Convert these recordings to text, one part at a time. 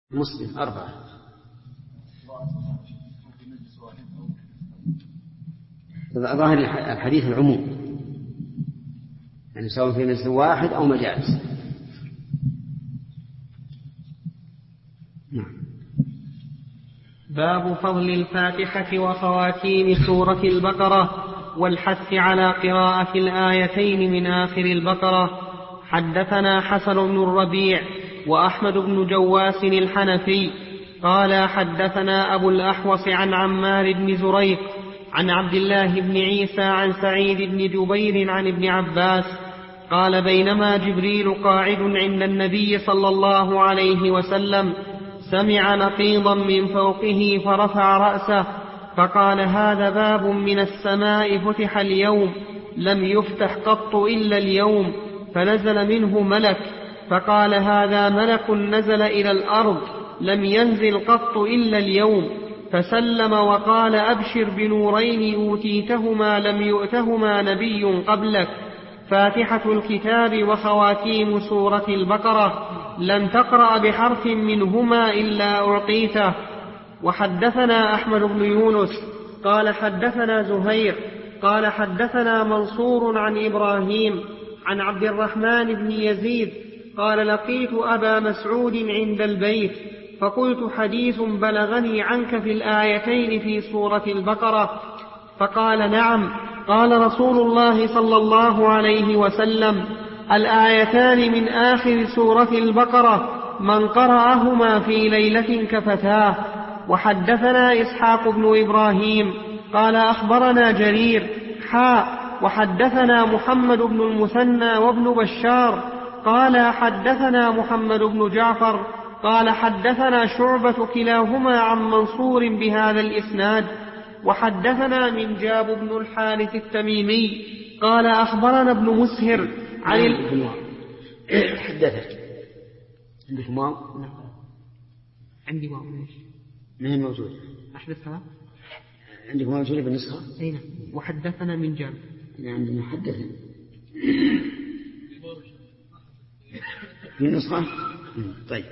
مسلم 4. ظاهر الحديث العموم، يعني سواء في مجلس واحد أو مجالس. باب فضل الفاتحة وخواتيم سورة البقرة والحث على قراءة الآيتين من آخر البقرة. حدثنا حسن بن الربيع وأحمد بن جواس الحنفي قال حدثنا أبو الأحوص عن عمار بن زريق عن عبد الله بن عيسى عن سعيد بن جبير عن ابن عباس قال بينما جبريل قاعد عند النبي صلى الله عليه وسلم سمع نقيضا من فوقه فرفع رأسه فقال هذا باب من السماء فتح اليوم لم يفتح قط إلا اليوم، فنزل منه ملك فقال هذا ملك نزل إلى الأرض لم ينزل قط إلا اليوم، فسلم وقال أبشر بنورين أوتيتهما لم يؤتهما نبي قبلك، فاتحة الكتاب وخواتيم سورة البقرة، لن تقرأ بحرف منهما إلا أعطيته. وحدثنا أحمد بن يونس قال حدثنا زهير قال حدثنا منصور عن إبراهيم عن عبد الرحمن بن يزيد قال لقيت أبا مسعود عند البيت فقلت حديث بلغني عنك في الآيتين في سورة البقرة، فقال نعم. قال رسول الله صلى الله عليه وسلم الآيتان من آخر سورة البقرة من قرأهما في ليلة كفتاه. وحدثنا إسحاق بن إبراهيم قال أخبرنا جرير وحدثنا محمد بن المثنى وابن بشار قال حدثنا محمد بن جعفر قال حدثنا شعبة كلاهما عن منصور بهذا الإسناد. وحدثنا من جاب بن الحارث التميمي قال أخبرنا ابن مسهر عن حدثك عندك واو؟ عندي واو. ما هي موجودة؟ أحدثها عندك موجودة بالنسخة؟ أين؟ وحدثنا من جاب عندنا حدثنا في النسخة. طيب.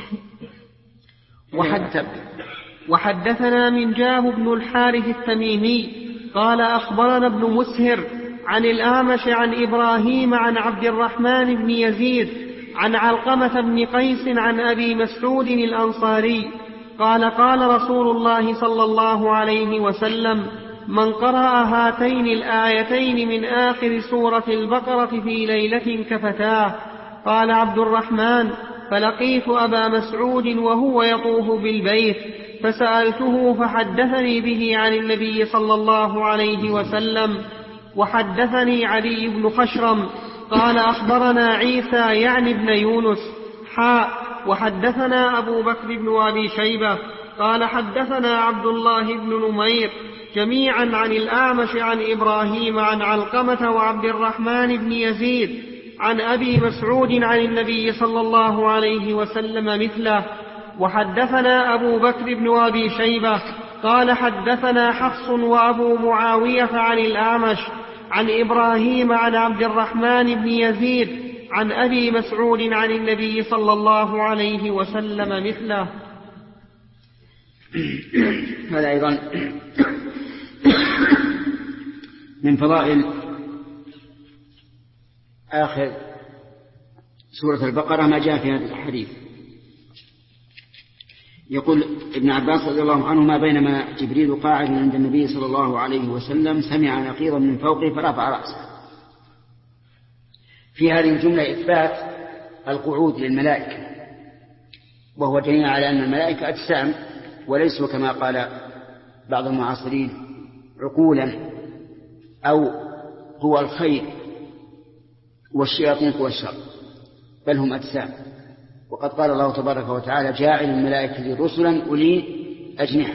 وحدثنا من جاب بن الحارث التميمي قال أخبرنا ابن مسهر عن الأعمش عن إبراهيم عن عبد الرحمن بن يزيد عن علقمة بن قيس عن أبي مسعود الأنصاري قال قال رسول الله صلى الله عليه وسلم من قرأ هاتين الآيتين من آخر سورة البقرة في ليلة كفتاه. قال عبد الرحمن فلقيت أبا مسعود وهو يطوف بالبيت فسألته فحدثني به عن النبي صلى الله عليه وسلم. وحدثني علي بن خشرم قال أخبرنا عيسى يعني ابن يونس وحدثنا أبو بكر بن أبي شيبة قال حدثنا عبد الله بن نمير جميعا عن الأعمش عن إبراهيم عن علقمة وعبد الرحمن بن يزيد عن أبي مسعود عن النبي صلى الله عليه وسلم مثله. وحدثنا أبو بكر بن أبي شيبة قال حدثنا حفص وأبو معاوية عن الأعمش عن إبراهيم عن عبد الرحمن بن يزيد عن أبي مسعود عن النبي صلى الله عليه وسلم مثله. هذا أيضا من فضائل آخر سورة البقرة ما جاء في هذا الحديث. يقول ابن عباس رضي الله عنهما بينما جبريل قاعد عند النبي صلى الله عليه وسلم سمع نقيضا من فوقه فرفع رأسه. في هذه الجملة إثبات القعود للملائكة، وهو دليل على أن الملائكة أجسام وليسوا كما قال بعض المعاصرين عقولا أو هو الخير والشياطين هو الشر، بل هم أجسام. وقد قال الله تبارك وتعالى جاعل الملائكة رسلا أولي أجنحة.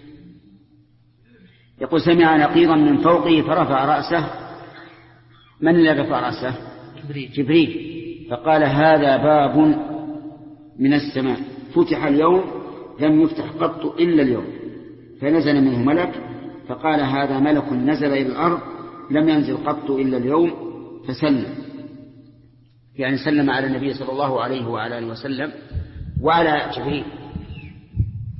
يقول سمع نقيضا من فوقه فرفع رأسه. من الذي رفع رأسه؟ جبريل. فقال هذا باب من السماء فتح اليوم لم يفتح قط إلا اليوم، فنزل منه ملك فقال هذا ملك نزل إلى الأرض لم ينزل قط إلا اليوم، فسلم، يعني سلم على النبي صلى الله عليه وعلى آله وسلم وعلى جبريل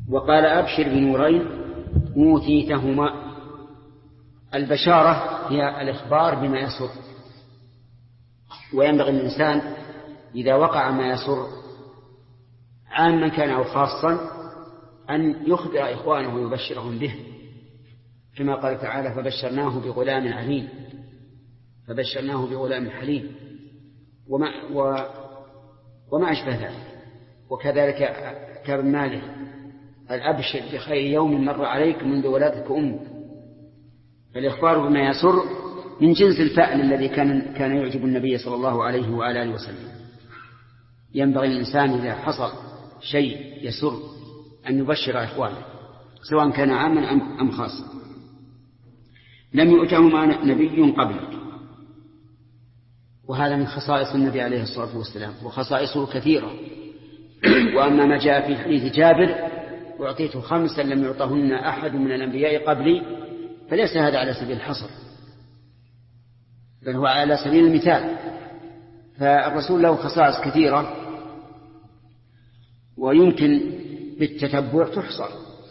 وقال أبشر بنورين أوتيتهما. البشارة هي الإخبار بما يسر، وينبغي الإنسان إذا وقع ما يسر عاما كان أو خاصا أن يخبر إخوانه ويبشرهم به، كما قال تعالى فبشرناه بغلام عليم، فبشرناه بغلام حليم وما أشبه ذلك. وكذلك كابن مالك قال أبشر بخير يوم مر عليك منذ ولادتك أمك. فالإخبار بما يسر من جنس الفعل الذي كان يعجب النبي صلى الله عليه وآله وسلم. ينبغي الإنسان إذا حصل شيء يسر أن يبشر إخوانه سواء كان عاما أم خاصا. لم يؤتهما نبي قبلك، وهذا من خصائص النبي عليه الصلاة والسلام، وخصائصه كثيرة. وأما ما جاء في حديث جابر أعطيت 5 لم يعطهن أحد من الأنبياء قبلي، فليس هذا على سبيل الحصر، بل هو على سبيل المثال. فالرسول له خصائص كثيرة ويمكن بالتتبع تحصر.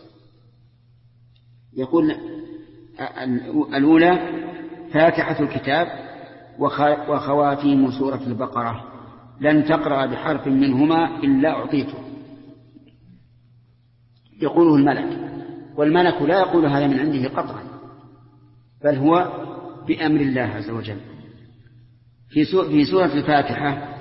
يقول الأولى فاتحة الكتاب وخواتيم سورة البقرة، لن تقرأ بحرف منهما إلا أعطيته. يقوله الملك، والملك لا يقول هذا من عنده قطعا، بل هو بأمر الله عز وجل. في سورة الفاتحة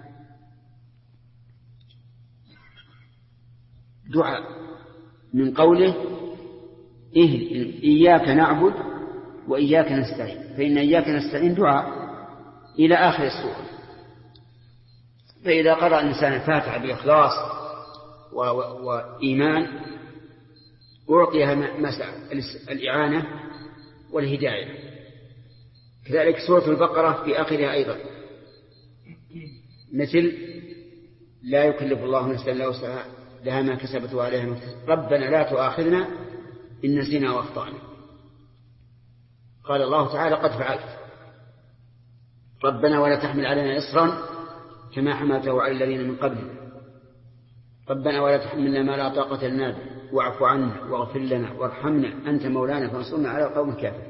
دعاء من قوله إياك نعبد وإياك نستعين، فإن إياك نستعين دعاء إلى آخر السورة. فإذا قرأ الإنسان الفاتحة بإخلاص وإيمان أعطيها الإعانة والهداية. كذلك سورة البقرة في آخرها أيضا مثل لا يكلف الله نفسا إلا وسعها لها ما كسبت وعليها ما اكتسبت ربنا لا تؤاخذنا إن نسينا وأخطأنا. قال الله تعالى قد فعلت ربنا ولا تحمل علينا إصرا كما حملته على الذين من قبلنا ربنا ولا تحملنا ما لا طاقة لنا به واعف عنا واغفر لنا وارحمنا أنت مولانا فانصرنا على القوم الكافرين.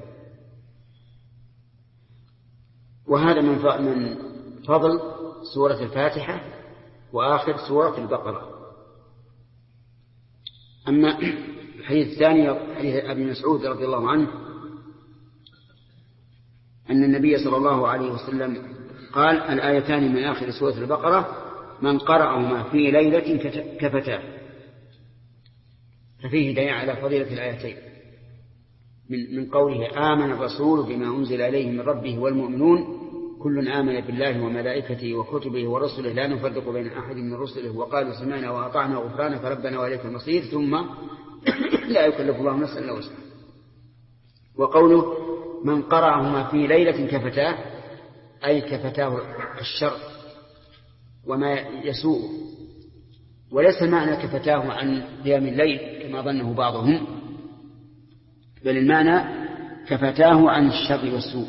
وهذا من فضل سورة الفاتحة وآخر سورة البقرة. أما الحديث الثاني حديث أبي مسعود رضي الله عنه أن النبي صلى الله عليه وسلم قال الآيتان من آخر سورة البقرة من قرأهما في ليلة كفتاه، ففيه دليل على فضيلة الآيتين من قوله آمن الرسول بما أنزل إليه من ربه والمؤمنون كل آمن بالله وملائكته وكتبه ورسله لا نفرق بين أحد من رسله وقالوا سمعنا وأطعنا غفرانك ربنا وإليك المصير ثم لا يكلف الله نفسا إلا وسعها. وقوله من قرأهما في ليلة كفتاه أي كفتاه الشر وما يسوء، وليس المعنى كفتاه عن قيام الليل كما ظنه بعضهم، بل المعنى كفتاه عن الشر والسوء.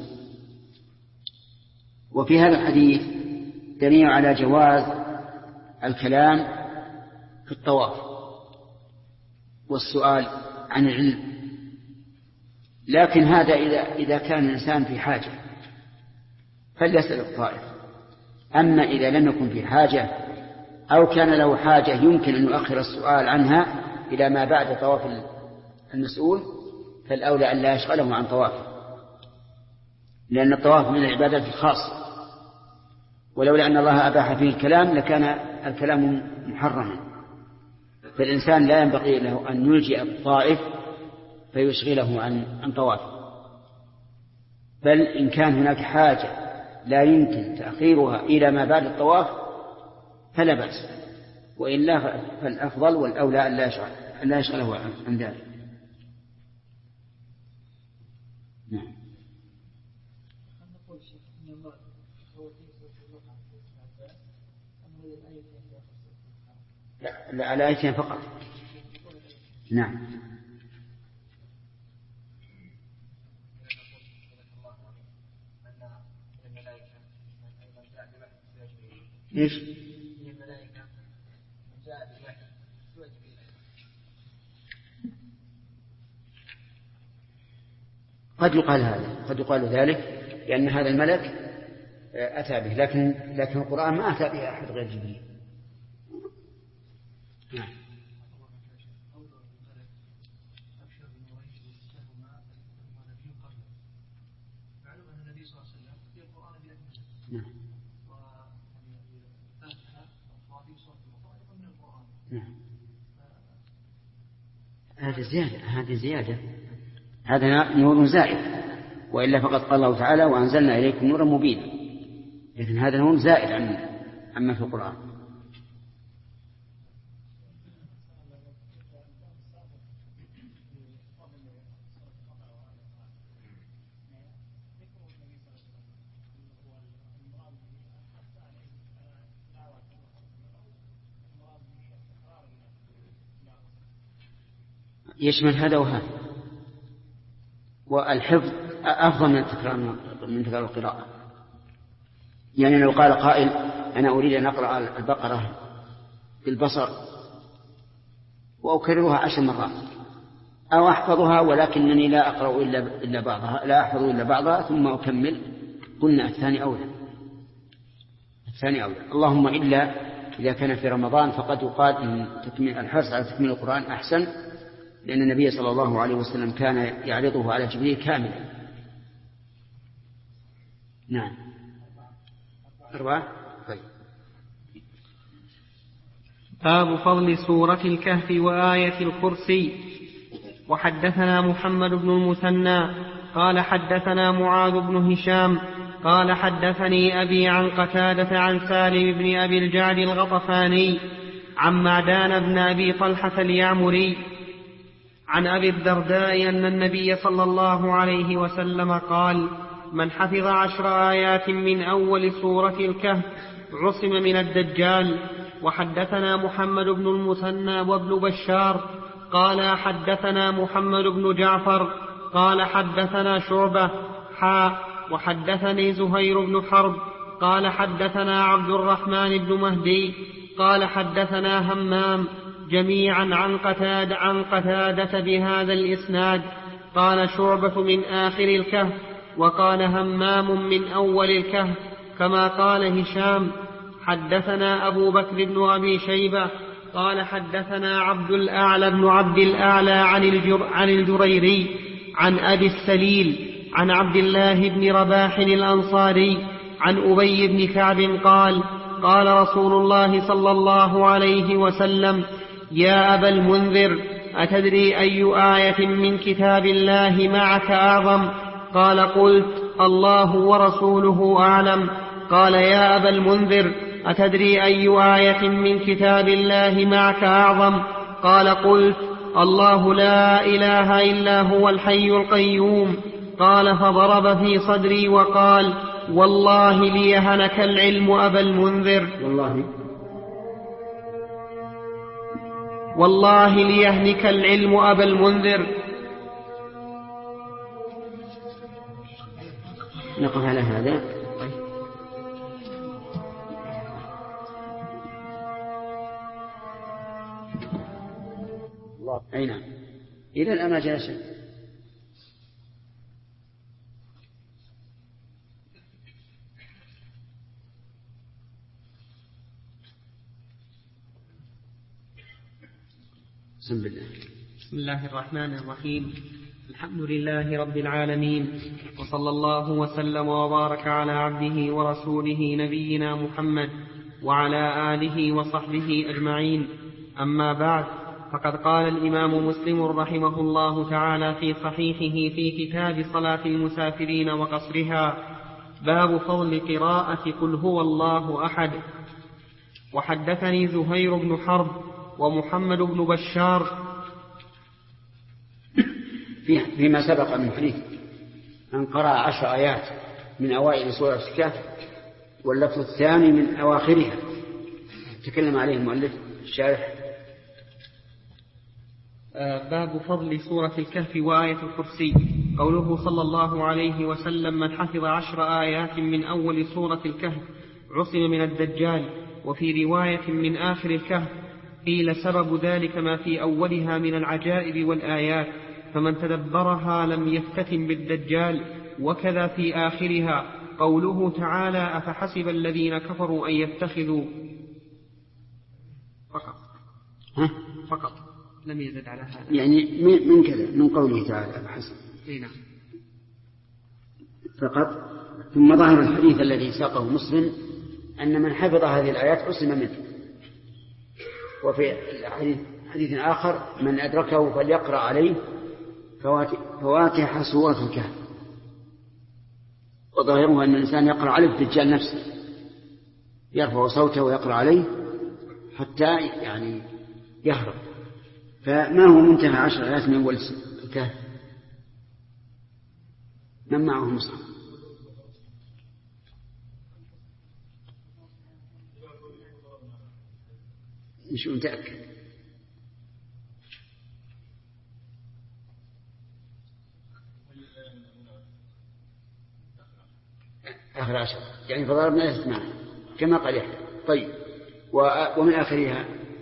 وفي هذا الحديث دليل على جواز الكلام في الطواف والسؤال عن العلم، لكن هذا إذا كان الإنسان في حاجة فليسأل الطائف. أما إذا لم يكن في حاجة أو كان له حاجة يمكن أن يؤخر السؤال عنها إلى ما بعد طواف المسؤول فالأولى أن لا يشغله عن طوافه، لأن الطواف من العبادات الخاصة، ولولا أن الله أباح فيه الكلام لكان الكلام محرما. فالإنسان لا ينبغي له أن يلجئ الطائف فيشغله عن طوافه، بل إن كان هناك حاجة لا يمكن تأخيرها إلى ما بعد الطواف فلا بأس، وإلا فالأفضل والأولى أن لا يشغله عن ذلك. نعم. لا على آيتين فقط. نعم. إيش؟ قد يقال هذا، قد يقال ذلك، لأن هذا الملك أتى به، لكن القرآن ما أتى به أحد غير جبريل. نعم. هذه زيادة، هذا نور زائد، وإلا فقد قال الله تعالى وأنزلنا إليكم نورا مبينا، لكن هذا نور زائد عما في القرآن. يشمل هذا وهذا، والحفظ أفضل من تكرار القراءة. يعني لو قال قائل أنا أريد أن أقرأ البقرة بالبصر وأكررها 10 مرات، أو أحفظها ولكنني لا أقرأ إلا بعضها، لا أحفظ إلا بعضها ثم أكمل، قلنا الثاني أولى. اللهم إلا إذا كان في رمضان فقد يقال إن الحرص على تكميل القرآن أحسن، لأن النبي صلى الله عليه وسلم كان يعرضه على جبريل كاملا. نعم. 4. طيب. باب فضل سورة الكهف وآية الكرسي. وحدثنا محمد بن المثنى قال حدثنا معاذ بن هشام قال حدثني أبي عن قتادة عن سالم بن أبي الجعد الغطفاني عن معدان بن أبي طلحة اليعمري عن أبي الدرداء أن النبي صلى الله عليه وسلم قال: من حفظ 10 آيات من أول سورة الكهف عصم من الدجال. وحدثنا محمد بن المثنى وابن بشار قال حدثنا محمد بن جعفر قال حدثنا شعبة وحدثني زهير بن حرب قال حدثنا عبد الرحمن بن مهدي قال حدثنا همام جميعا عن قتادة بهذا الإسناد. قال شعبة من آخر الكهف، وقال همام من أول الكهف، كما قال هشام. حدثنا أبو بكر بن أبي شيبة قال حدثنا عبد الأعلى بن عبد الأعلى عن الجريري عن أبي السليل عن عبد الله بن رباح الأنصاري عن أبي بن كعب قال: قال رسول الله صلى الله عليه وسلم: يا أبا المنذر، أتدري أي آية من كتاب الله معك أعظم؟ قال: قلت: الله ورسوله أعلم. قال: يا أبا المنذر، أتدري أي آية من كتاب الله معك أعظم؟ قال: قلت: الله لا إله إلا هو الحي القيوم. قال: فضرب في صدري وقال: والله ليهنك العلم أبا المنذر، والله ليهنك العلم أبا المنذر. نقف على هذا. أي نعم، إلى الآن ما جاء شيء. بسم الله الرحمن الرحيم. الحمد لله رب العالمين، وصلى الله وسلم وبارك على عبده ورسوله نبينا محمد وعلى آله وصحبه أجمعين. أما بعد، فقد قال الإمام مسلم رحمه الله تعالى في صحيحه في كتاب صلاة المسافرين وقصرها: باب فضل قراءة قل هو الله أحد. وحدثني زهير بن حرب ومحمد بن بشار فيما سبق من حديث أن قرأ 10 آيات من أوائل سورة الكهف، واللفظ الثاني من أواخرها تكلم عليه المؤلف الشارح. باب فضل سورة الكهف وآية الكرسي. قوله صلى الله عليه وسلم: من حفظ 10 آيات من أول سورة الكهف عصم من الدجال. وفي رواية من آخر الكهف قيل سبب ذلك ما في أولها من العجائب والآيات، فمن تدبرها لم يفتتن بالدجال. وكذا في آخرها قوله تعالى أفحسب الذين كفروا أن يتخذوا فقط لم يزد على هذا، يعني من كذا من قوله تعالى أفحسب فقط. ثم ظاهر الحديث الذي ساقه مسلم أن من حفظ هذه الآيات عصم منه. وفي حديث آخر من أدركه فليقرأ عليه فواتح سورة الكهف. وظاهره أن الإنسان يقرأ عليه الدجال نفسه، يرفع صوته ويقرأ عليه حتى يعني يهرب. فما هو منتهى 10 آيات من أول الكهف؟ من معه مصحف؟ مش متأكد. آخر 10 يعني فضربنا اسمع كما قال يحيى. طيب ومن آخرها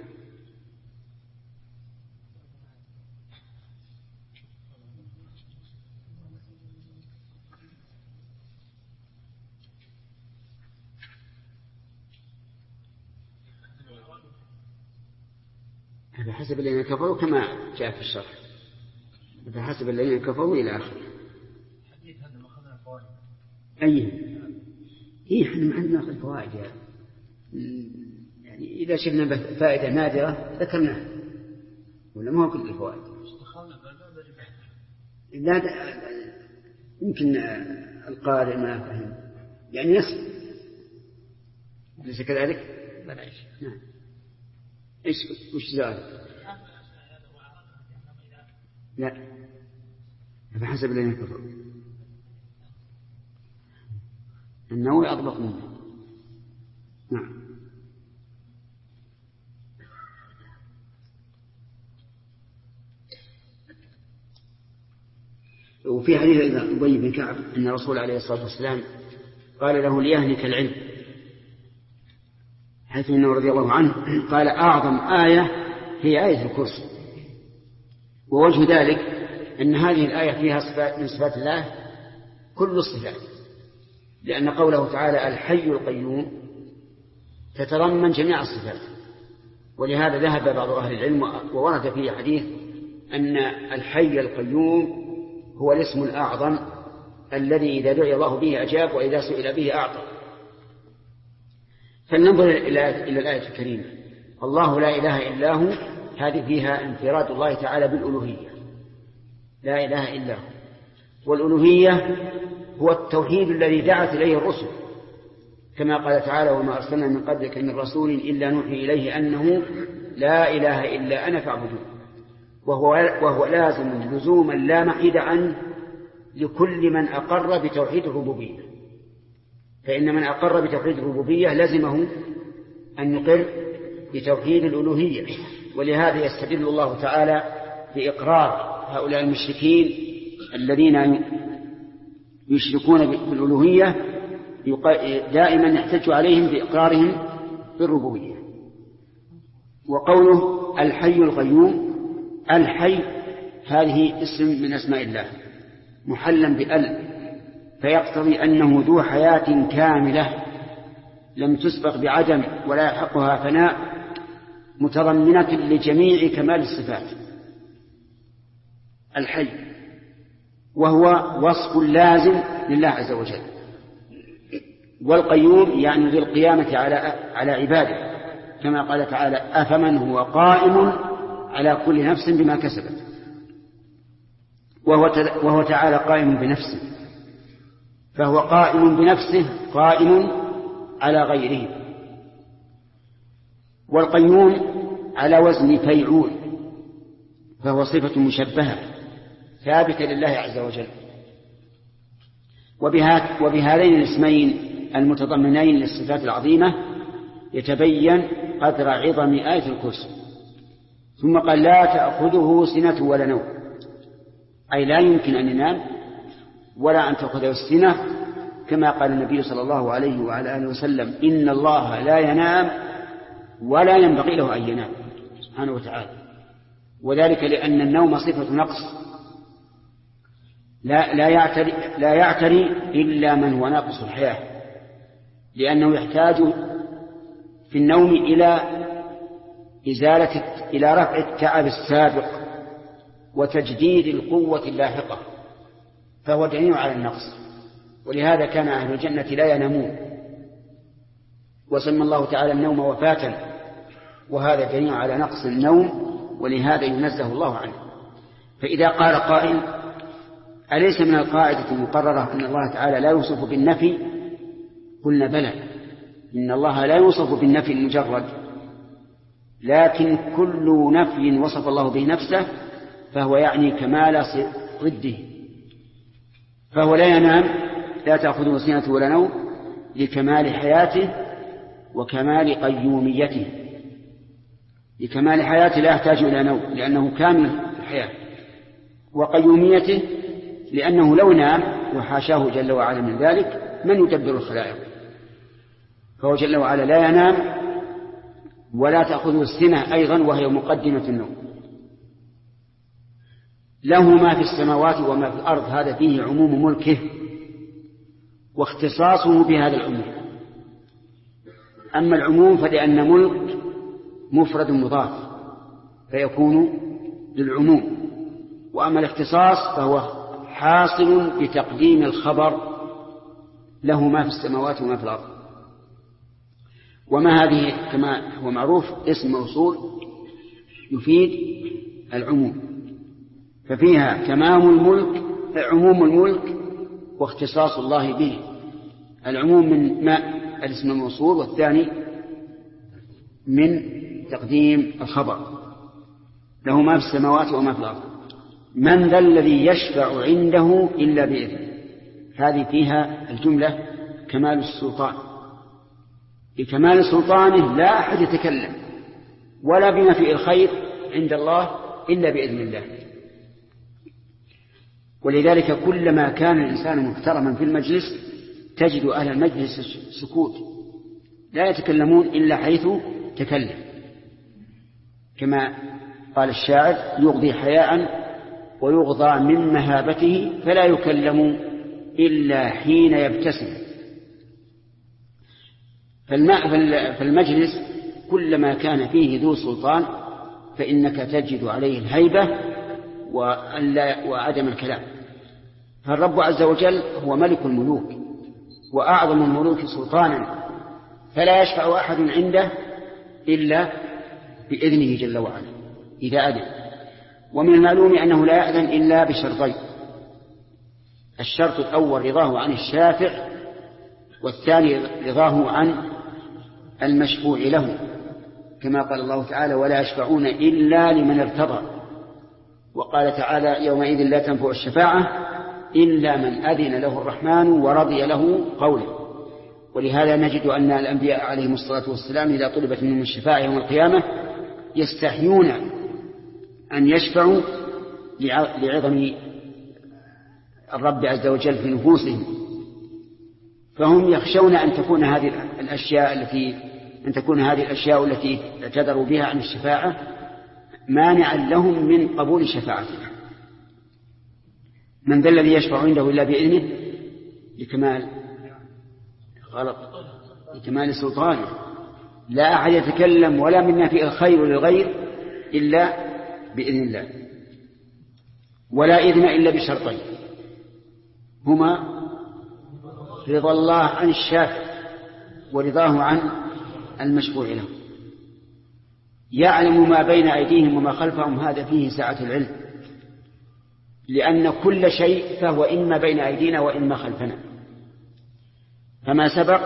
بحسب الذين كفروا كما جاء في الشرح، بحسب الذين كفروا إلى آخره. أي إحنا عندنا نأخذ فوائد يعني إذا شفنا فائدة نادرة ذكرناها، ولا ما هو كل الفوائد. لا يمكن القارئ ما فهم يعني نسل، ليس كذلك؟ نعم. إيش وش ذلك؟ لا بحسب الذين كفروا النووي أضبط منه. نعم. وفي حديث أبي بن كعب أن الرسول عليه الصلاة والسلام قال له ليهلك العلم، حيث أنه رضي الله عنه قال أعظم آية هي آية الكرسي. ووجه ذلك أن هذه الآية فيها صفات من صفات الله كل الصفات، لأن قوله تعالى الحي القيوم تتضمن جميع الصفات. ولهذا ذهب بعض أهل العلم وورد فيه حديث أن الحي القيوم هو الاسم الأعظم الذي إذا دعي الله به أجاب وإذا سئل به أعطى. فلننظر إلى الآية الكريمة الله لا إله إلا هو، هذه فيها انفراد الله تعالى بالألوهية، لا إله إلا هو. والألوهية هو التوحيد الذي دعت إليه الرسل، كما قال تعالى وما أرسلنا من قبلك من رسول إلا نوحي إليه أنه لا إله إلا أنا فاعبدون. وهو لازم لزوما لا محيد عنه لكل من أقر بتوحيد الربوبية. فإن من أقر بتوحيد الربوبية لزمه أن يقر بتوحيد الألوهية. ولهذا يستدل الله تعالى بإقرار هؤلاء المشركين الذين يشركون بالألوهية دائما يحتج عليهم بإقرارهم بالربوبية. وقوله الحي القيوم، الحي هذه اسم من أسماء الله محلا بأل، فيقتضي أنه ذو حياة كاملة لم تسبق بعدم ولا يحقها فناء، متضمنة لجميع كمال الصفات. الحي وهو وصف لازم لله عز وجل. والقيوم يعني ذو القيامة على عباده، كما قال تعالى أفمن هو قائم على كل نفس بما كسبت. وهو تعالى قائم بنفسه، فهو قائم بنفسه قائم على غيره. والقيوم على وزن فيعول، فهو صفة مشبهة ثابتة لله عز وجل. وبهذين الاسمين المتضمنين للصفات العظيمة يتبين قدر عظم آية الكرسي. ثم قال لا تأخذه سنة ولا نوم، أي لا يمكن أن ينام ولا أن تأخذه السنة، كما قال النبي صلى الله عليه وعلى آله وسلم إن الله لا ينام ولا ينبغي له أن ينام سبحانه وتعالى. وذلك لأن النوم صفة نقص لا يعتري إلا من هو ناقص الحياة، لأنه يحتاج في النوم إلى رفع التعب السابق وتجديد القوة اللاحقة، فهو دليل على النقص. ولهذا كان أهل الجنة لا ينامون، وسمى الله تعالى النوم وفاة، وهذا دليل على نقص النوم، ولهذا ينزه الله عنه. فإذا قال قائل: أليس من القاعدة المقررة أن الله تعالى لا يوصف بالنفي؟ قلنا: بلى، إن الله لا يوصف بالنفي المجرد، لكن كل نفي وصف الله به نفسه فهو يعني كمال ضده، فهو لا ينام، لا تأخذه سنة ولا نوم، لكمال حياته وكمال قيوميته. لكمال حياته لا يحتاج إلى نوم لأنه كامل الحياة، وقيوميته لأنه لو نام، وحاشاه جل وعلا من ذلك، من يدبر الخلائق؟ فهو جل وعلا لا ينام ولا تأخذه السنة أيضا، وهي مقدمة النوم. له ما في السماوات وما في الأرض، هذا فيه عموم ملكه واختصاصه بهذا العموم. أما العموم فلأن ملك مفرد مضاف فيكون للعموم، وأما الاختصاص فهو حاصل بتقديم الخبر له ما في السماوات وما في الأرض. وما هذه كما هو معروف اسم موصول يفيد العموم، ففيها عموم الملك واختصاص الله به. العموم من ما الاسم الموصول، والثاني من تقديم الخبر له ما في السماوات وما في الأرض. من ذا الذي يشفع عنده إلا بإذنه، هذه فيها الجملة كمال السلطان. بكمال سلطانه لا أحد يتكلم ولا بنفي الخير عند الله إلا بإذن الله. ولذلك كلما كان الإنسان محترما في المجلس تجد أهل المجلس سكوت، لا يتكلمون إلا حيث تكلم، كما قال الشاعر: يغضي حياء ويغضى من مهابته فلا يكلم إلا حين يبتسم. فالمجلس كلما كان فيه ذو سلطان فإنك تجد عليه الهيبة وعدم الكلام. فالرب عز وجل هو ملك الملوك وأعظم الملوك سلطانا، فلا يشفع أحد عنده إلا بإذنه جل وعلا إذا أذن. ومن المعلوم أنه لا يأذن إلا بشرطين: الشرط الأول رضاه عن الشافع، والثاني رضاه عن المشفوع له، كما قال الله تعالى: ولا يشفعون إلا لمن ارتضى. وقال تعالى: يومئذ لا تنفع الشفاعة إلا من أذن له الرحمن ورضي له قوله. ولهذا نجد أن الأنبياء عليهم الصلاة والسلام إذا طلبت منهم الشفاعة يوم القيامة يستحيون أن يشفعوا لعظم الرب عز وجل في نفوسهم، فهم يخشون أن تكون هذه الأشياء التي اعتذروا بها عن الشفاعة مانعا لهم من قبول شفاعتها. من ذا الذي يشفع عنده إلا بإذنه لكمال سلطانه، لا أحد يتكلم ولا منا في الخير للغير إلا بإذن الله، ولا إذن إلا بشرطين: هما رضا الله عن الشافع ورضاه عن المشفوع له. يعلم ما بين أيديهم وما خلفهم، هذا فيه سعة العلم، لأن كل شيء فهو إما بين أيدينا وإما خلفنا، فما سبق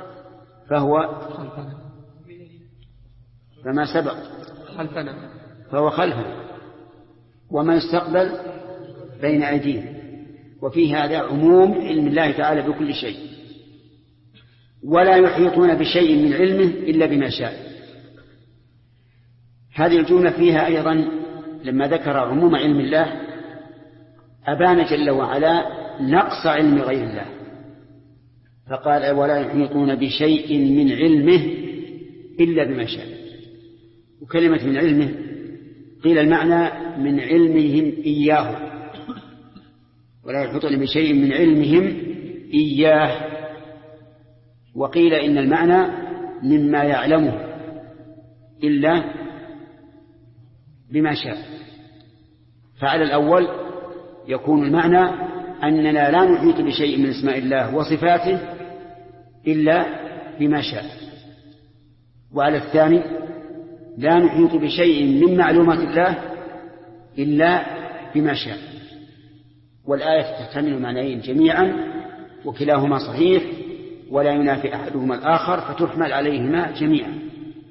فهو خلفنا، وما يستقبل بين أيدينا. وفي هذا عموم علم الله تعالى بكل شيء، ولا يحيطون بشيء من علمه إلا بما شاء. هذه الجملة فيها أيضا لما ذكر عموم علم الله أبان جل وعلا نقص علم غير الله، فقال: ولا يحيطون بشيء من علمه إلا بما شاء. وكلمة من علمه قيل المعنى من علمهم إياه، ولا يحيطون بشيء من علمهم إياه. وقيل إن المعنى مما يعلمه إلا بما شاء. فعلى الأول يكون المعنى أننا لا نحيط بشيء من اسماء الله وصفاته إلا بما شاء. وعلى الثاني لا نحيط بشيء من معلومات الله إلا بما شاء. والآية تحتمل معنيين جميعا وكلاهما صحيح ولا ينافي أحدهما الآخر فتحمل عليهما جميعا.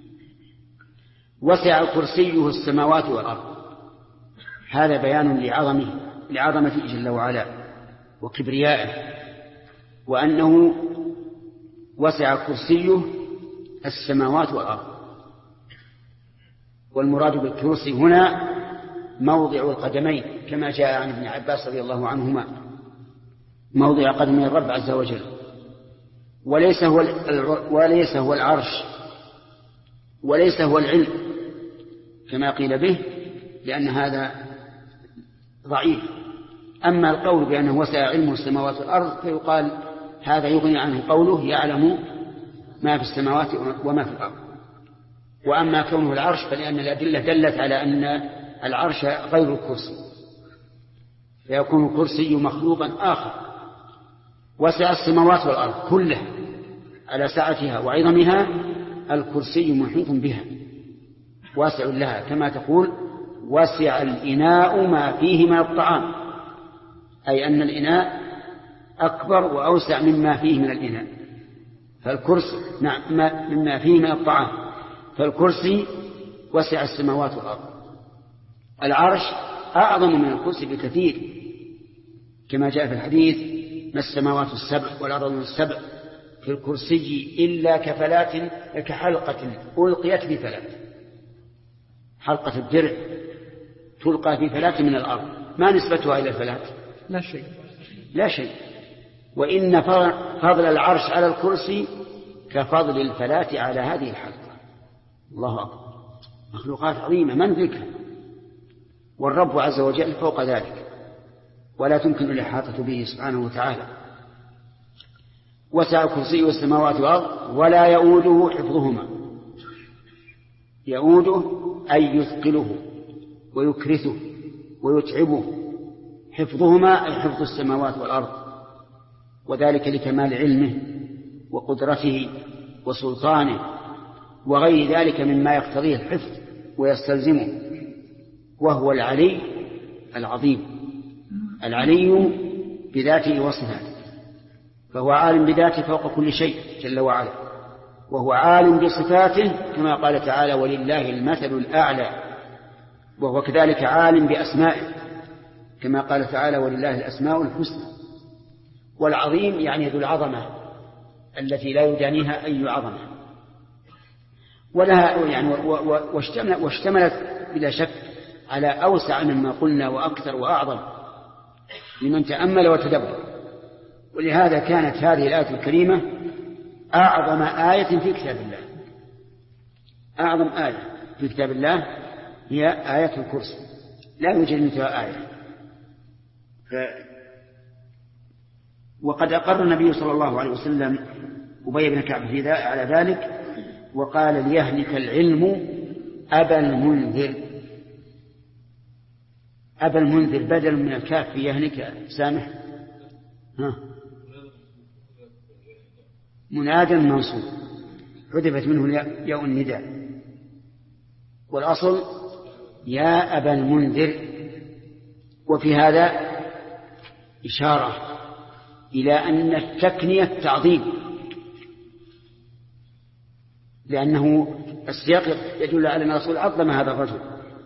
وسع كرسيه السماوات والأرض، هذا بيان لعظمته جل وعلا وكبريائه، وأنه وسع كرسيه السماوات والأرض. والمراد بالكرسي هنا موضع القدمين كما جاء عن ابن عباس رضي الله عنهما، موضع قدمي الرب عز وجل، وليس هو العرش وليس هو العلم كما قيل به، لأن هذا ضعيف. أما القول بأنه وسع علمه السماوات والأرض فيقال هذا يغني عنه قوله يعلم ما في السماوات وما في الأرض. وأما كونه العرش فلأن الأدلة دلت على أن العرش غير الكرسي، فيكون الكرسي مخلوقا آخر. وسع السماوات والأرض كلها على سعتها وعظمها، الكرسي محيط بها واسع لها، كما تقول وسع الإناء ما فيه من الطعام، أي أن الإناء أكبر وأوسع مما فيه من الإناء. فالكرسي نعم مما فيه من الطعام، فالكرسي وسع السماوات والأرض. العرش أعظم من الكرسي بكثير كما جاء في الحديث ما السماوات السبع والأرض السبع في الكرسي إلا كحلقة ألقيت في فلاة. حلقة الدرع تلقى في فلاة من الأرض، ما نسبتها إلى الفلاة؟ لا شيء. وإن فضل العرش على الكرسي كفضل الفلاة على هذه الحلقة. الله أكبر، مخلوقات عظيمة ما ندركها، والرب عز وجل فوق ذلك ولا تمكن الإحاطة به سبحانه وتعالى. وسع كرسيه السماوات والأرض ولا يؤوده حفظهما. يؤوده أي يثقله ويكرثه ويتعبه، حفظهما أي حفظ السماوات والأرض، وذلك لكمال علمه وقدرته وسلطانه وغير ذلك مما يقتضيه الحفظ ويستلزمه. وهو العلي العظيم، العلي بذاته وصفاته، فهو عالم بذاته فوق كل شيء جل وعلا، وهو عالم بصفاته كما قال تعالى ولله المثل الأعلى، وهو كذلك عالم بأسمائه كما قال تعالى ولله الأسماء الحسنى. والعظيم يعني ذو العظمة التي لا يدانيها أي عظمة، ولها يعني واشتملت بلا شك على أوسع مما قلنا وأكثر وأعظم لمن تأمل وتدبر. ولهذا كانت هذه الآية الكريمة أعظم آية في كتاب الله. أعظم آية في كتاب الله هي آية الكرسي، لا يوجد مثلها آية. وقد أقر النبي صلى الله عليه وسلم أبي بن كعب على ذلك وقال ليهلك العلم أبا المنذر. أبا المنذر بدل من الكاف في يهلك سامح منادى منصوب حذفت منه ياء النداء، والأصل يا أبا المنذر. وفي هذا إشارة إلى أن التكنية تعظيم، لأنه السياق يدل على أن الرسول عظم هذا الرجل،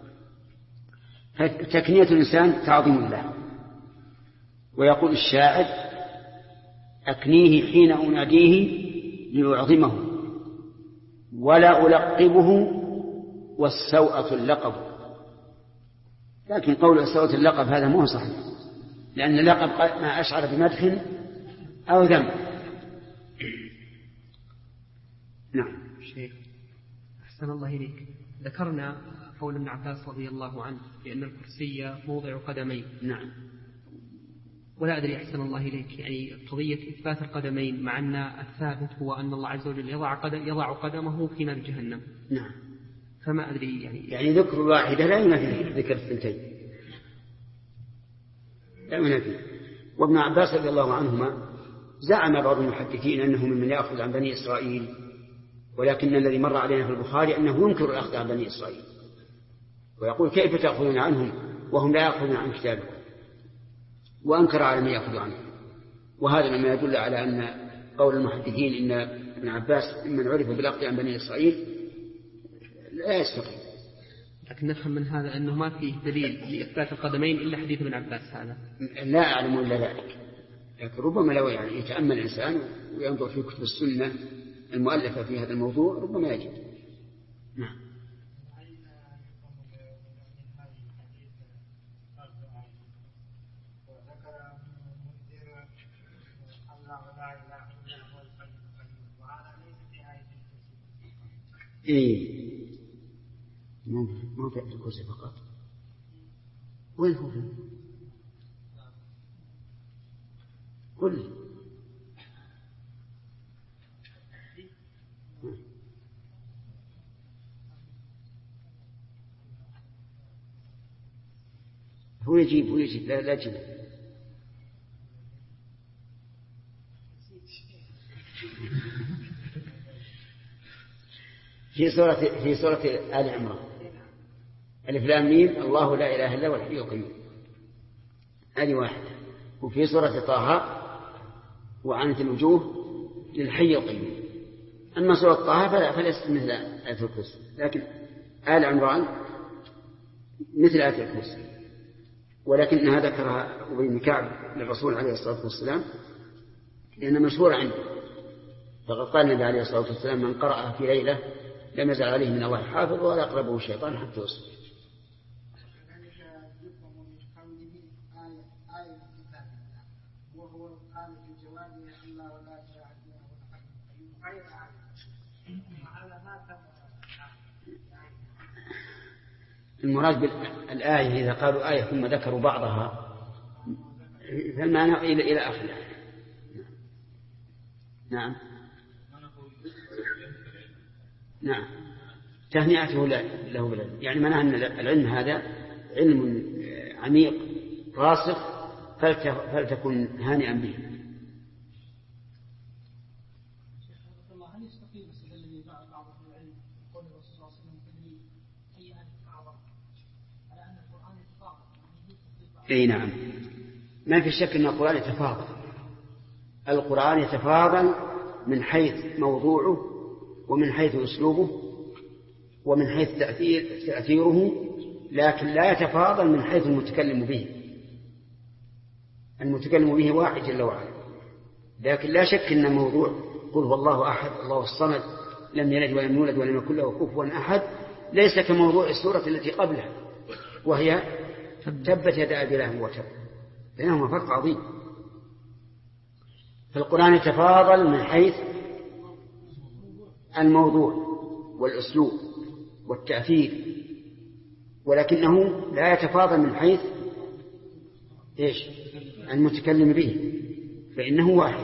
فتكنية الإنسان تعظيم له. ويقول الشاعر أكنيه حين أناديه ليعظمه ولا ألقبه والسوءة اللقب. لكن قول السوءة اللقب هذا مو صحيح، لأن اللقب ما أشعر بمدح أو ذم. نعم. شيخ أحسن الله إليك، ذكرنا قول ابن عباس رضي الله عنه بأن الكرسي موضع قدمين. نعم. ولا أدري أحسن الله إليك، يعني قضية إثبات القدمين مع أن الثابت هو أن الله عز وجل يضع قدمه في نار جهنم. نعم. فما أدري يعني ذكر واحدة لا ينافي ذكر الثنتين، لا ينافي. وابن عباس رضي الله عنهما زعم بعض المحدثين أنه ممن يأخذ عن بني إسرائيل، ولكن الذي مر علينا في البخاري أنه ينكر الأخذ عن بني إسرائيل، ويقول كيف تأخذون عنهم وهم لا يأخذون عن كتابكم، وأنكر على من يأخذ عنه. وهذا مما يدل على أن قول المحدثين إن ابن عباس من عرف بالأخذ عن بني إسرائيل لا يستقيم. لكن نفهم من هذا أنه ما فيه دليل لإثبات القدمين إلا حديث ابن عباس هذا. لا أعلم إلا ذلك، لكن ربما لو يعني يتأمل الإنسان وينظر في كتب السنة المؤلفة في هذا الموضوع ربما يجد. نعم. إيه ما في الكرسي فقط. وين هو؟ قل لي. هو يجيب لا تجيب. في سورة آل عمران ألف لام ميم الله لا إله إلا هو الحي القيوم، هذه واحدة. وفي سورة طه وعنت الوجوه للحي القيوم. أما سورة طه فليست مثل آية الكرسي، لكن آل عمران مثل آية الكرسي، ولكنها ذكرها أبي بن كعب للرسول عليه الصلاة والسلام لأنها مشهورة عنده. فقد قال النبي عليه الصلاة والسلام من قرأها في ليلة لم يزل عليه من الله حافظ ولا يقربه الشيطان حتى يصبح. المراد بالآية إذا قالوا آية ثم ذكروا بعضها فالمعنى إلى آخره. نعم نعم تهنئته له بالعلم، يعني معناه أن العلم هذا علم عميق راسخ فلتكن هانئا به. اي نعم، ما في شك ان القرآن يتفاضل. القرآن يتفاضل من حيث موضوعه ومن حيث اسلوبه ومن حيث تأثيره، لكن لا يتفاضل من حيث المتكلم به. المتكلم به واحد جل وعلا، لكن لا شك ان موضوع قل هو الله احد الله الصمد لم يلد ولم يولد ولم يكن له كفوا احد ليس كموضوع السورة التي قبلها وهي تبت يدا أبي لهب وتب، بينهما فرق عظيم. فالقرآن يتفاضل من حيث الموضوع والأسلوب والتأثير، ولكنه لا يتفاضل من حيث المتكلم به، فإنه واحد.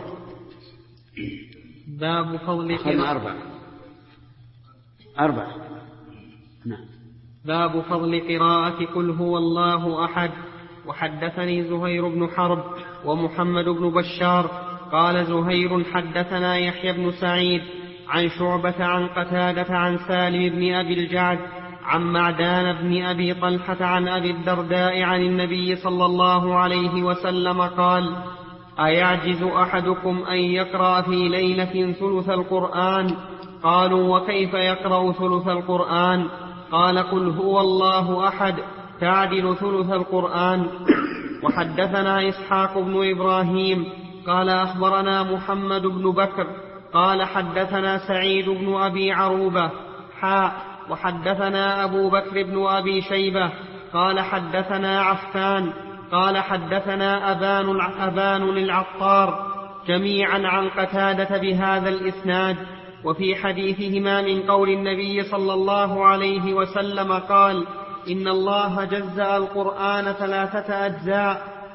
باب فضل أربعة. نعم. باب فضل قراءة قل هو الله أحد. وحدثني زهير بن حرب ومحمد بن بشار قال زهير حدثنا يحيى بن سعيد عن شعبة عن قتادة عن سالم بن أبي الجعد عن معدان بن أبي طلحة عن أبي الدرداء عن النبي صلى الله عليه وسلم قال: أيعجز أحدكم أن يقرأ في ليلة ثلث القرآن؟ قالوا: وكيف يقرأ ثلث القرآن؟ قال: قل هو الله أحد تعدل ثلث القرآن. وحدثنا إسحاق بن إبراهيم قال أخبرنا محمد بن بكر قال حدثنا سعيد بن أبي عروبة وحدثنا أبو بكر بن أبي شيبة قال حدثنا عفان قال حدثنا أبان العطار جميعا عن قتادة بهذا الإسناد. وفي حديثهما من قول النبي صلى الله عليه وسلم قال: إن الله جزأ القرآن 3 أجزاء،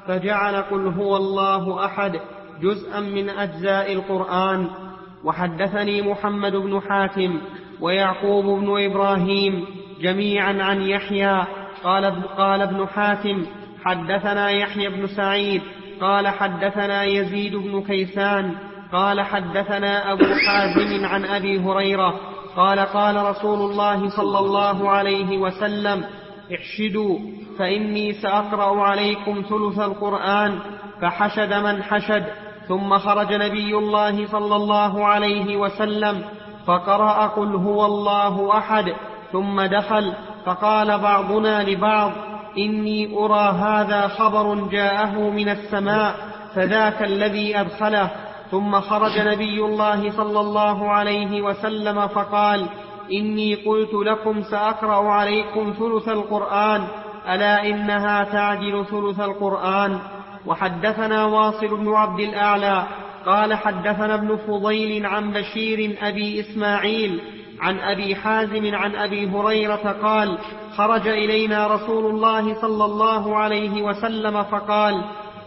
فجعل قل هو الله أحد جزءا من أجزاء القرآن. وحدثني محمد بن حاتم ويعقوب بن إبراهيم جميعا عن يحيى قال ابن حاتم حدثنا يحيى بن سعيد قال حدثنا يزيد بن كيسان قال حدثنا أبو حازم عن أبي هريرة قال قال رسول الله صلى الله عليه وسلم احشدوا فإني سأقرأ عليكم ثلث القرآن. فحشد من حشد، ثم خرج نبي الله صلى الله عليه وسلم فقرأ قل هو الله أحد، ثم دخل فقال بعضنا لبعض إني أرى هذا خبر جاءه من السماء فذاك الذي أدخله. ثم خرج نبي الله صلى الله عليه وسلم فقال إني قلت لكم سأقرأ عليكم ثلث القرآن، ألا إنها تعدل ثلث القرآن. وحدثنا واصل بن عبد الأعلى قال حدثنا ابن فضيل عن بشير أبي إسماعيل عن أبي حازم عن أبي هريرة قال خرج إلينا رسول الله صلى الله عليه وسلم فقال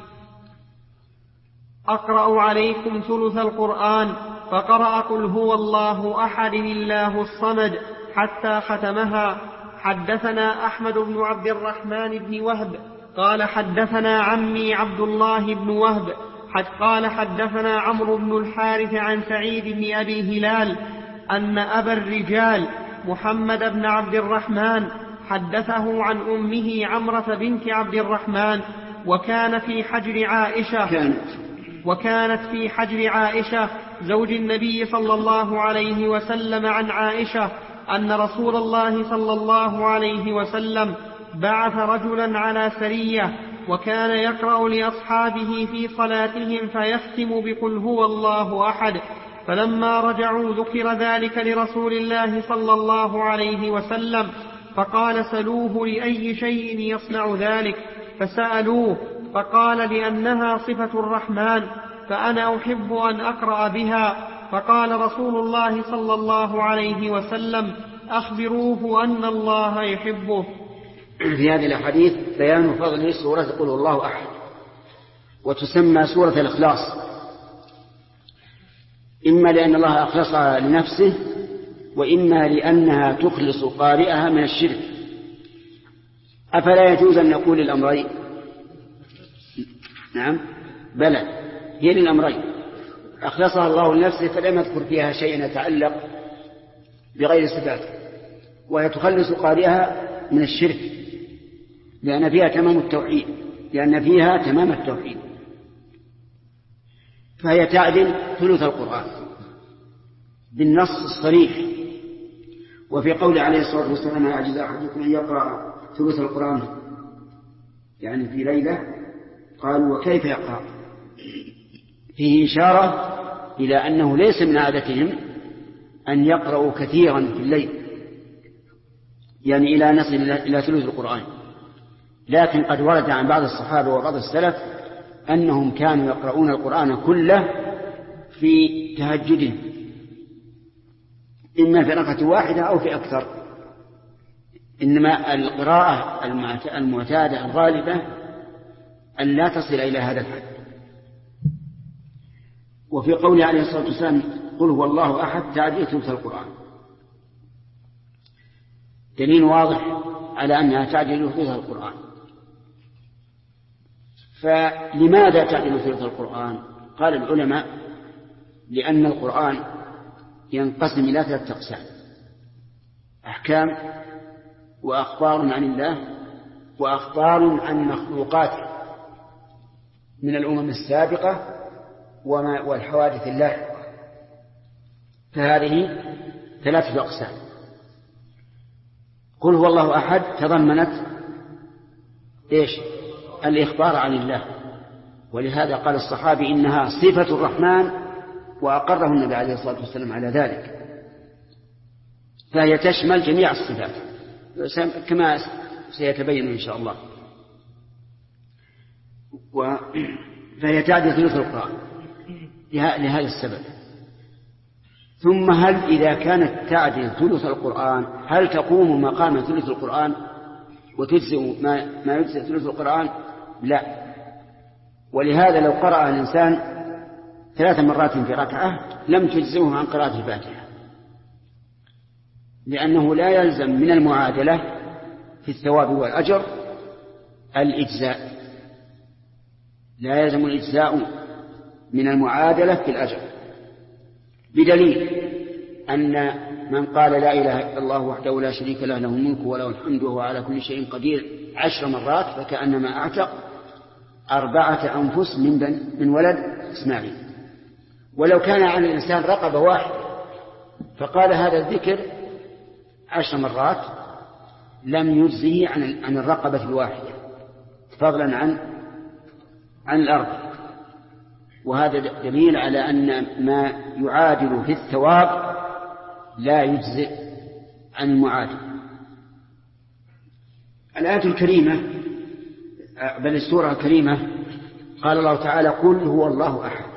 أقرأ عليكم ثلث القرآن، فقرأ قل هو الله أحد الله الصمد حتى ختمها. حدثنا أحمد بن عبد الرحمن بن وهب قال حدثنا عمي عبد الله بن وهب قال حدثنا عمرو بن الحارث عن سعيد بن أبي هلال أن أبا الرجال محمد بن عبد الرحمن حدثه عن أمه عمرة بنت عبد الرحمن وكانت في حجر عائشة زوج النبي صلى الله عليه وسلم عن عائشة أن رسول الله صلى الله عليه وسلم بعث رجلا على سرية وكان يقرأ لأصحابه في صلاتهم فيختم بقل هو الله أحد. فلما رجعوا ذكر ذلك لرسول الله صلى الله عليه وسلم فقال سلوه لأي شيء يصنع ذلك، فسألوه فقال لأنها صفة الرحمن فأنا أحب أن أقرأ بها. فقال رسول الله صلى الله عليه وسلم أخبروه أن الله يحبه. في هذه الأحاديث بيان فضل سورة قل هو الله أحد، وتسمى سورة الإخلاص، إما لأن الله أخلصها لنفسه، وإما لأنها تخلص قارئها من الشرك. أفلا يجوز أن نقول الأمرين؟ نعم بلى، هي للأمرين. أخلصها الله لنفسه فلم يذكر فيها شيئا يتعلق بغير صفاته، وهي تخلص قارئها من الشرك لأن فيها تمام التوحيد، فهي تعدل ثلث القرآن بالنص الصريح. وفي قول عليه الصلاة والسلام يعجز أحدكم أن يقرأ ثلث القرآن يعني في ليلة، قالوا وكيف يقرأ؟ فيه إشارة إلى أنه ليس من عادتهم أن يقرأوا كثيرا في الليل، يعني إلى نصل إلى ثلث القرآن. لكن قد ورد عن بعض الصحابة وبعض السلف أنهم كانوا يقرؤون القرآن كله في تهجدهم، إما في ركعة واحدة أو في أكثر. إنما القراءة المعتادة الغالبة أن لا تصل إلى هذا الحد. وفي قوله عليه الصلاة والسلام قل هو الله أحد تعديل ثلث القرآن، دليل واضح على أنها تعديل ثلث القرآن. فلماذا تعديل ثلث القرآن؟ قال العلماء لأن القرآن ينقسم إلى 3 أقسام: أحكام، وأخبار عن الله، وأخبار عن مخلوقاته من الأمم السابقة والحوادث اللاحقة. فهذه 3 أقسام. قل هو الله أحد تضمنت إيش؟ الإخبار عن الله، ولهذا قال الصحابي إنها صفة الرحمن، وأقره النبي عليه الصلاة والسلام على ذلك. فهي تشمل جميع الصفات كما سيتبين إن شاء الله. فهي تعدل ثلث القرآن لهذا السبب. ثم هل إذا كانت تعدل ثلث القرآن هل تقوم مقام ثلث القرآن وتجزئ ما يجزئ ثلث القرآن؟ لا، ولهذا لو قرأ الإنسان 3 مرات في ركعة لم تجزئه عن قراءة الفاتحة، لأنه لا يلزم من المعادلة في الثواب والأجر الإجزاء، لا يلزم الإجزاء من المعادلة في الأجر، بدليل أن من قال لا إله إلا الله وحده لا شريك له له الملك وله الحمد وهو على كل شيء قدير 10 مرات فكأنما أعتق 4 أنفس من ولد إسماعيل. ولو كان على الإنسان رقبة واحدة فقال هذا الذكر 10 مرات لم يجزه عن الرقبة الواحدة فضلا عن الأرض. وهذا دليل على أن ما يعادل في الثواب لا يجزئ عن المعادل. الآية الكريمة بل السورة الكريمة قال الله تعالى قل هو الله أحد.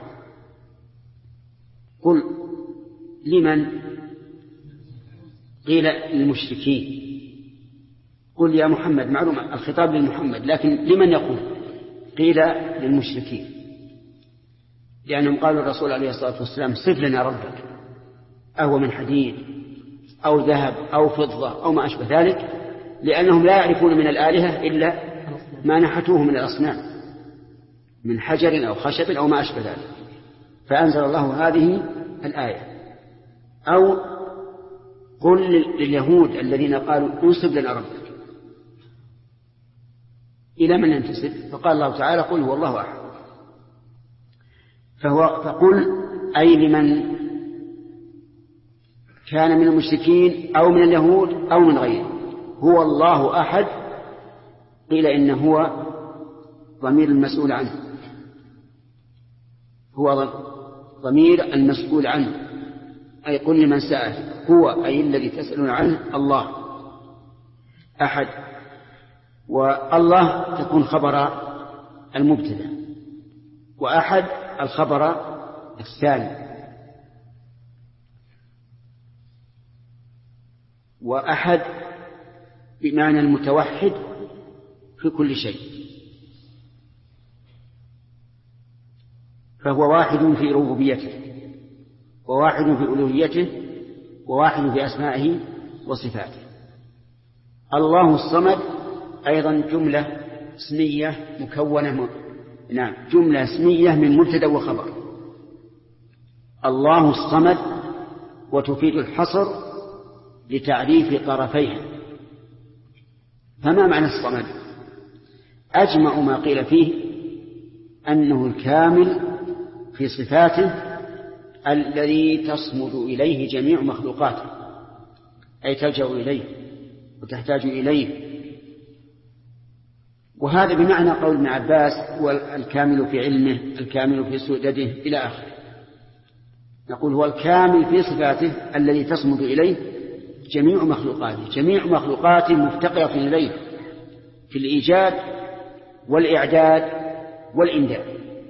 قل لمن؟ قيل للمشركين. قل يا محمد، معلومة الخطاب للمحمد، لكن لمن يقول؟ قيل للمشركين، لأنهم قالوا الرسول عليه الصلاة والسلام صف لنا ربك، أهو من حديد أو ذهب أو فضة أو ما أشبه ذلك، لأنهم لا يعرفون من الآلهة إلا ما نحتوه من الأصنام من حجر أو خشب أو ما أشبه ذلك، فأنزل الله هذه الآية. أو قل لليهود الذين قالوا انسب لنا ربك، إلى من ننتسب؟ فقال الله تعالى قل هو الله أحد. فقل أي لمن كان من المشركين أو من اليهود أو من غيره هو الله أحد. قيل إن هو ضمير المسؤول عنه، هو ضمير المسؤول عنه، أي قل لمن سأل، هو أي الذي تسألون عنه الله أحد. والله تكون خبر المبتدأ، وأحد الخبر الثاني. وأحد بمعنى المتوحد في كل شيء، فهو واحد في ربوبيته وواحد في ألوهيته وواحد في أسمائه وصفاته. الله الصمد أيضا جملة اسمية مكونة جملة اسمية من مبتدأ وخبر. الله الصمد وتفيد الحصر لتعريف طرفيها. فما معنى الصمد؟ أجمع ما قيل فيه أنه الكامل في صفاته الذي تصمد إليه جميع مخلوقاته، أي تلجأ إليه وتحتاج إليه. وهذا بمعنى قول ابن عباس هو الكامل في علمه الكامل في سؤدده إلى آخره. نقول هو الكامل في صفاته الذي تصمد إليه جميع مخلوقاته، جميع مخلوقاته مفتقرة إليه في الإيجاد والإعداد والإمداد.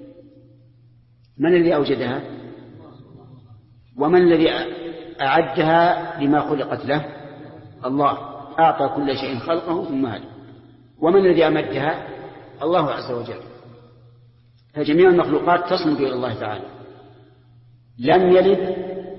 من الذي أوجدها؟ ومن الذي أعدها لما خلقت له؟ الله. أعطى كل شيء خلقه ثم هدى. ومن الذي أمدها؟ الله عز وجل. فجميع المخلوقات تصمد إلى الله تعالى. لم يلد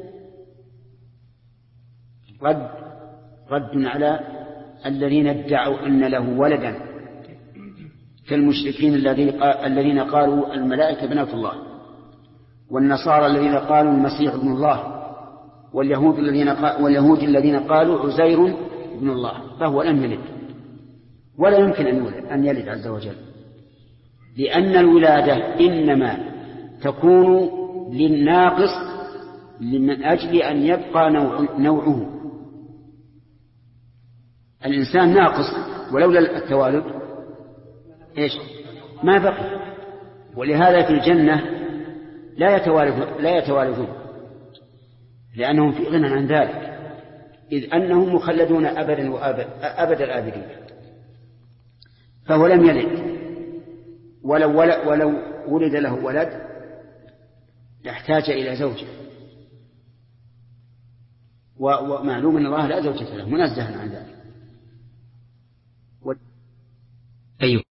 رد على الذين ادعوا أن له ولدا كالمشركين الذين قالوا الملائكة بنات الله، والنصارى الذين قالوا المسيح ابن الله، واليهود الذين قالوا عزير ابن الله. فهو لم يلد ولا يمكن أن يلد عز وجل، لأن الولادة إنما تكون للناقص من أجل أن يبقى نوعه. الإنسان ناقص ولولا التوالد إيش؟ ما بقي. ولهذا في الجنة لا يتوالدون لأنهم في غنى عن ذلك، إذ أنهم مخلدون أبدا أبد الآبدين. فهو لم يلد، ولو ولد له ولد يحتاج إلى زوجة، ومعلوم أن الله لا زوجة له منزه عن ذلك. أيوه.